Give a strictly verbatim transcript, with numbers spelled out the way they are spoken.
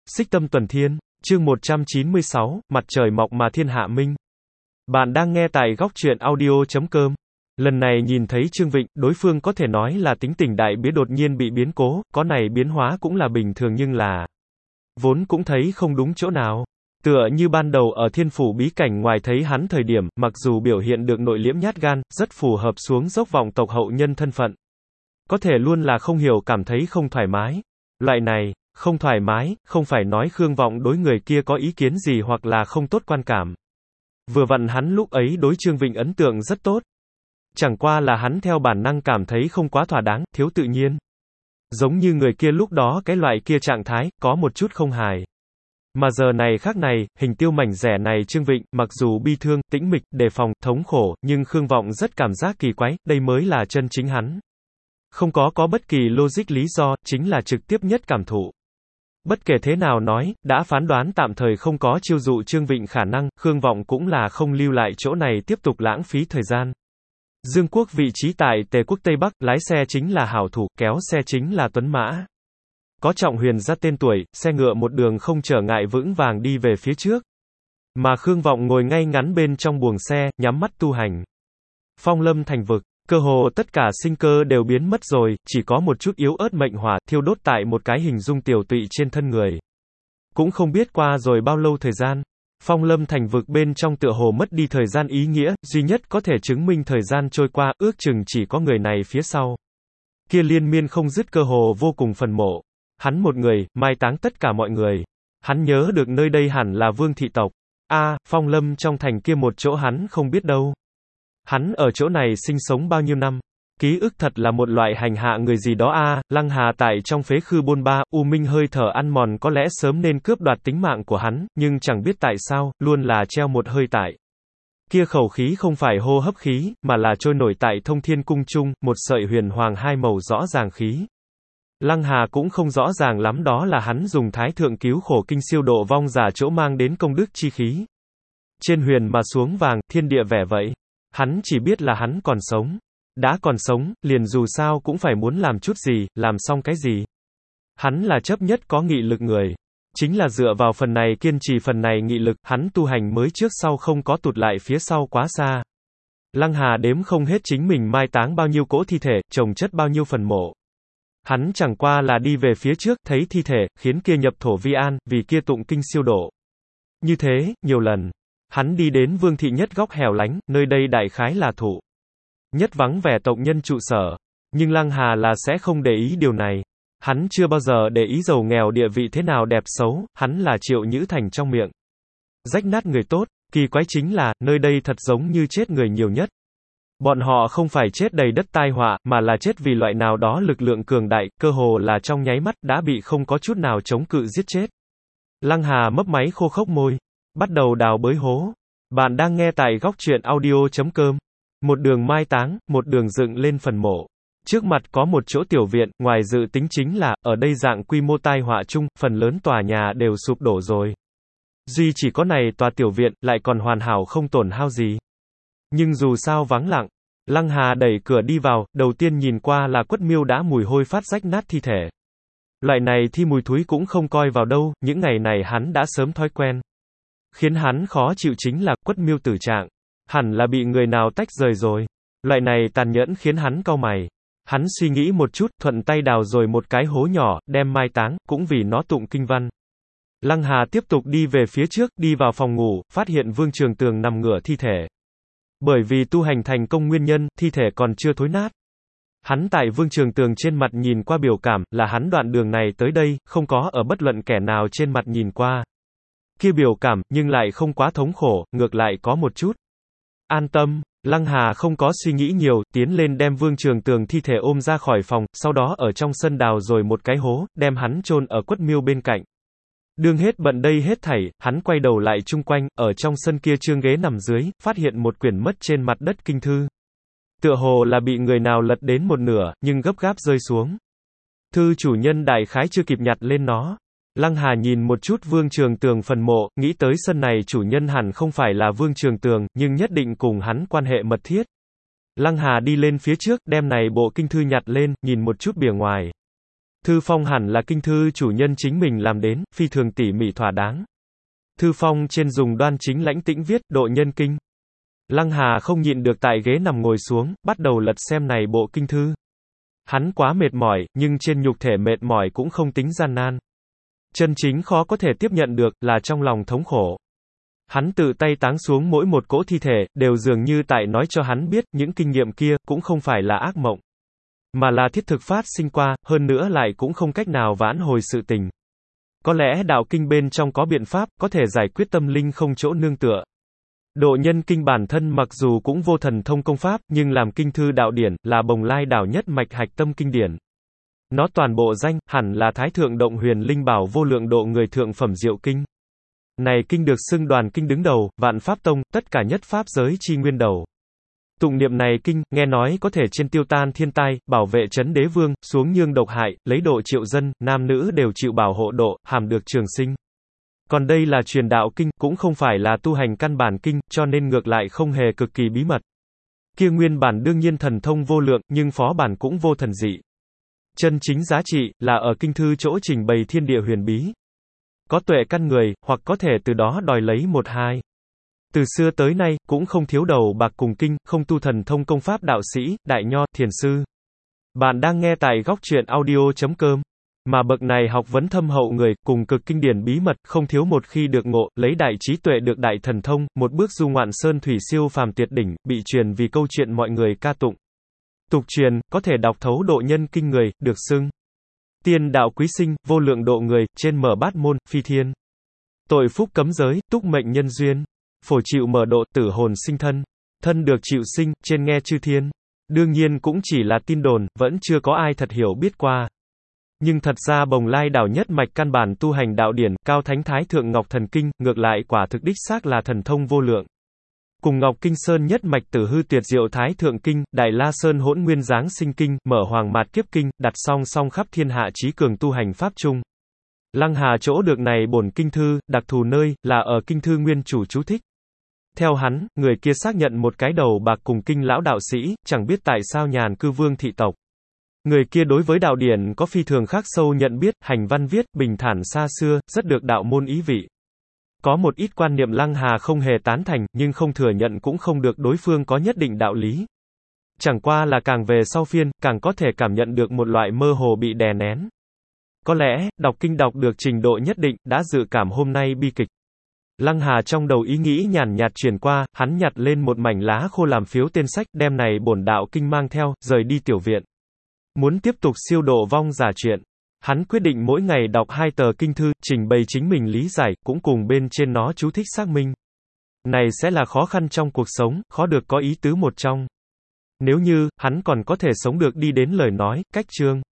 Xích Tâm Tuần Thiên, chương một trăm chín mươi sáu, Mặt trời mọc mà thiên hạ minh. Bạn đang nghe tại góc truyện audio chấm com. Lần này nhìn thấy Trương Vịnh, đối phương có thể nói là tính tình đại biến đột nhiên bị biến cố, có này biến hóa cũng là bình thường nhưng là vốn cũng thấy không đúng chỗ nào. Tựa như ban đầu ở thiên phủ bí cảnh ngoài thấy hắn thời điểm, mặc dù biểu hiện được nội liễm nhát gan, rất phù hợp xuống dốc vọng tộc hậu nhân thân phận. Có thể luôn là không hiểu cảm thấy không thoải mái. Loại này, không thoải mái, không phải nói Khương Vọng đối người kia có ý kiến gì hoặc là không tốt quan cảm. Vừa vặn hắn lúc ấy đối Trương Vịnh ấn tượng rất tốt. Chẳng qua là hắn theo bản năng cảm thấy không quá thỏa đáng, thiếu tự nhiên. Giống như người kia lúc đó cái loại kia trạng thái, có một chút không hài. Mà giờ này khác này, hình tiêu mảnh rẻ này Trương Vịnh, mặc dù bi thương, tĩnh mịch, đề phòng, thống khổ, nhưng Khương Vọng rất cảm giác kỳ quái, đây mới là chân chính hắn. Không có có bất kỳ logic lý do, chính là trực tiếp nhất cảm thụ. Bất kể thế nào nói, đã phán đoán tạm thời không có chiêu dụ Trương Vịnh khả năng, Khương Vọng cũng là không lưu lại chỗ này tiếp tục lãng phí thời gian. Dương Quốc vị trí tại Tề quốc Tây Bắc, lái xe chính là hảo thủ, kéo xe chính là tuấn mã. Có Trọng Huyền ra tên tuổi, xe ngựa một đường không trở ngại vững vàng đi về phía trước. Mà Khương Vọng ngồi ngay ngắn bên trong buồng xe, nhắm mắt tu hành. Phong lâm thành vực, cơ hồ tất cả sinh cơ đều biến mất rồi, chỉ có một chút yếu ớt mệnh hỏa thiêu đốt tại một cái hình dung tiểu tụy trên thân người. Cũng không biết qua rồi bao lâu thời gian. Phong lâm thành vực bên trong tựa hồ mất đi thời gian ý nghĩa, duy nhất có thể chứng minh thời gian trôi qua, ước chừng chỉ có người này phía sau. Kia liên miên không dứt cơ hồ vô cùng phần mộ. Hắn một người, mai táng tất cả mọi người. Hắn nhớ được nơi đây hẳn là Vương thị tộc. A, phong lâm trong thành kia một chỗ hắn không biết đâu. Hắn ở chỗ này sinh sống bao nhiêu năm? Ký ức thật là một loại hành hạ người gì đó a, à, Lăng Hà tại trong phế khư bôn ba, u minh hơi thở ăn mòn có lẽ sớm nên cướp đoạt tính mạng của hắn, nhưng chẳng biết tại sao, luôn là treo một hơi tại. Kia khẩu khí không phải hô hấp khí, mà là trôi nổi tại Thông Thiên Cung trung, một sợi huyền hoàng hai màu rõ ràng khí. Lăng Hà cũng không rõ ràng lắm đó là hắn dùng thái thượng cứu khổ kinh siêu độ vong giả chỗ mang đến công đức chi khí. Trên huyền mà xuống vàng, thiên địa vẻ vậy. Hắn chỉ biết là hắn còn sống. Đã còn sống, liền dù sao cũng phải muốn làm chút gì, làm xong cái gì. Hắn là chấp nhất có nghị lực người. Chính là dựa vào phần này kiên trì phần này nghị lực, hắn tu hành mới trước sau không có tụt lại phía sau quá xa. Lăng Hà đếm không hết chính mình mai táng bao nhiêu cỗ thi thể, chồng chất bao nhiêu phần mộ. Hắn chẳng qua là đi về phía trước, thấy thi thể, khiến kia nhập thổ vi an, vì kia tụng kinh siêu độ. Như thế, nhiều lần. Hắn đi đến Vương thị nhất góc hẻo lánh, nơi đây đại khái là thụ nhất vắng vẻ tộc nhân trụ sở. Nhưng Lăng Hà là sẽ không để ý điều này. Hắn chưa bao giờ để ý giàu nghèo địa vị thế nào đẹp xấu, hắn là Triệu Nhữ Thành trong miệng rách nát người tốt, kỳ quái chính là, nơi đây thật giống như chết người nhiều nhất. Bọn họ không phải chết đầy đất tai họa, mà là chết vì loại nào đó lực lượng cường đại, cơ hồ là trong nháy mắt, đã bị không có chút nào chống cự giết chết. Lăng Hà mấp máy khô khốc môi, bắt đầu đào bới hố. Bạn đang nghe tại góc truyện audio chấm com. Một đường mai táng, một đường dựng lên phần mộ. Trước mặt có một chỗ tiểu viện, ngoài dự tính chính là, ở đây dạng quy mô tai họa chung, phần lớn tòa nhà đều sụp đổ rồi. Duy chỉ có này tòa tiểu viện, lại còn hoàn hảo không tổn hao gì. Nhưng dù sao vắng lặng, Lăng Hà đẩy cửa đi vào, đầu tiên nhìn qua là Quất Miêu đã mùi hôi phát rách nát thi thể. Loại này thi mùi thúi cũng không coi vào đâu, những ngày này hắn đã sớm thói quen. Khiến hắn khó chịu chính là Quất Miêu tử trạng. Hẳn là bị người nào tách rời rồi. Loại này tàn nhẫn khiến hắn cau mày. Hắn suy nghĩ một chút, thuận tay đào rồi một cái hố nhỏ, đem mai táng, cũng vì nó tụng kinh văn. Lăng Hà tiếp tục đi về phía trước, đi vào phòng ngủ, phát hiện Vương Trường Tường nằm ngửa thi thể. Bởi vì tu hành thành công nguyên nhân, thi thể còn chưa thối nát. Hắn tại Vương Trường Tường trên mặt nhìn qua biểu cảm, là hắn đoạn đường này tới đây, không có ở bất luận kẻ nào trên mặt nhìn qua. Kia biểu cảm, nhưng lại không quá thống khổ, ngược lại có một chút an tâm. Lăng Hà không có suy nghĩ nhiều, tiến lên đem Vương Trường Tường thi thể ôm ra khỏi phòng, sau đó ở trong sân đào rồi một cái hố, đem hắn chôn ở Quất Miêu bên cạnh. Đương hết bận đây hết thảy, hắn quay đầu lại chung quanh, ở trong sân kia trương ghế nằm dưới, phát hiện một quyển mất trên mặt đất kinh thư. Tựa hồ là bị người nào lật đến một nửa, nhưng gấp gáp rơi xuống. Thư chủ nhân đại khái chưa kịp nhặt lên nó. Lăng Hà nhìn một chút Vương Trường Tường phần mộ, nghĩ tới sân này chủ nhân hẳn không phải là Vương Trường Tường, nhưng nhất định cùng hắn quan hệ mật thiết. Lăng Hà đi lên phía trước, đem này bộ kinh thư nhặt lên, nhìn một chút bìa ngoài. Thư phong hẳn là kinh thư chủ nhân chính mình làm đến, phi thường tỉ mỉ thỏa đáng. Thư phong trên dùng đoan chính lãnh tĩnh viết, độ nhân kinh. Lăng Hà không nhịn được tại ghế nằm ngồi xuống, bắt đầu lật xem này bộ kinh thư. Hắn quá mệt mỏi, nhưng trên nhục thể mệt mỏi cũng không tính gian nan. Chân chính khó có thể tiếp nhận được, là trong lòng thống khổ. Hắn tự tay táng xuống mỗi một cỗ thi thể, đều dường như tại nói cho hắn biết, những kinh nghiệm kia, cũng không phải là ác mộng. Mà là thiết thực phát sinh qua, hơn nữa lại cũng không cách nào vãn hồi sự tình. Có lẽ đạo kinh bên trong có biện pháp, có thể giải quyết tâm linh không chỗ nương tựa. Độ nhân kinh bản thân mặc dù cũng vô thần thông công pháp, nhưng làm kinh thư đạo điển, là Bồng Lai đảo nhất mạch hạch tâm kinh điển. Nó toàn bộ danh, hẳn là Thái Thượng Động Huyền Linh Bảo Vô Lượng Độ Người Thượng Phẩm Diệu Kinh. Này kinh được xưng đoàn kinh đứng đầu, vạn pháp tông, tất cả nhất pháp giới chi nguyên đầu. Tụng niệm này kinh, nghe nói có thể trên tiêu tan thiên tai, bảo vệ trấn đế vương, xuống nhương độc hại, lấy độ triệu dân, nam nữ đều chịu bảo hộ độ, hàm được trường sinh. Còn đây là truyền đạo kinh, cũng không phải là tu hành căn bản kinh, cho nên ngược lại không hề cực kỳ bí mật. Kia nguyên bản đương nhiên thần thông vô lượng, nhưng phó bản cũng vô thần dị. Chân chính giá trị, là ở kinh thư chỗ trình bày thiên địa huyền bí. Có tuệ căn người, hoặc có thể từ đó đòi lấy một hai. Từ xưa tới nay, cũng không thiếu đầu bạc cùng kinh, không tu thần thông công pháp đạo sĩ, đại nho, thiền sư. Bạn đang nghe tại góc truyện audio chấm com. Mà bậc này học vấn thâm hậu người, cùng cực kinh điển bí mật, không thiếu một khi được ngộ, lấy đại trí tuệ được đại thần thông, một bước du ngoạn sơn thủy siêu phàm tuyệt đỉnh, bị truyền vì câu chuyện mọi người ca tụng. Tục truyền, có thể đọc thấu độ nhân kinh người, được xưng tiên đạo quý sinh, vô lượng độ người, trên mở bát môn, phi thiên. Tội phúc cấm giới, túc mệnh nhân duyên. Phổ chịu mở độ, tử hồn sinh thân. Thân được chịu sinh, trên nghe chư thiên. Đương nhiên cũng chỉ là tin đồn, vẫn chưa có ai thật hiểu biết qua. Nhưng thật ra Bồng Lai đảo nhất mạch căn bản tu hành đạo điển, cao thánh thái thượng Ngọc Thần Kinh, ngược lại quả thực đích xác là thần thông vô lượng. Cùng Ngọc Kinh Sơn nhất mạch tử hư tuyệt diệu thái thượng kinh, Đại La Sơn hỗn nguyên giáng sinh kinh, mở hoàng mạt kiếp kinh, đặt song song khắp thiên hạ trí cường tu hành pháp chung. Lăng Hà chỗ được này bổn kinh thư, đặc thù nơi, là ở kinh thư nguyên chủ chú thích. Theo hắn, người kia xác nhận một cái đầu bạc cùng kinh lão đạo sĩ, chẳng biết tại sao nhàn cư vương thị tộc. Người kia đối với đạo điển có phi thường khắc sâu nhận biết, hành văn viết, bình thản xa xưa, rất được đạo môn ý vị. Có một ít quan niệm Lăng Hà không hề tán thành, nhưng không thừa nhận cũng không được đối phương có nhất định đạo lý. Chẳng qua là càng về sau phiên, càng có thể cảm nhận được một loại mơ hồ bị đè nén. Có lẽ, đọc kinh đọc được trình độ nhất định, đã dự cảm hôm nay bi kịch. Lăng Hà trong đầu ý nghĩ nhàn nhạt truyền qua, hắn nhặt lên một mảnh lá khô làm phiếu tên sách, đem này bổn đạo kinh mang theo, rời đi tiểu viện. Muốn tiếp tục siêu độ vong giả chuyện. Hắn quyết định mỗi ngày đọc hai tờ kinh thư, trình bày chính mình lý giải, cũng cùng bên trên nó chú thích xác minh. Này sẽ là khó khăn trong cuộc sống, khó được có ý tứ một trong. Nếu như, hắn còn có thể sống được đi đến lời nói, cách chương.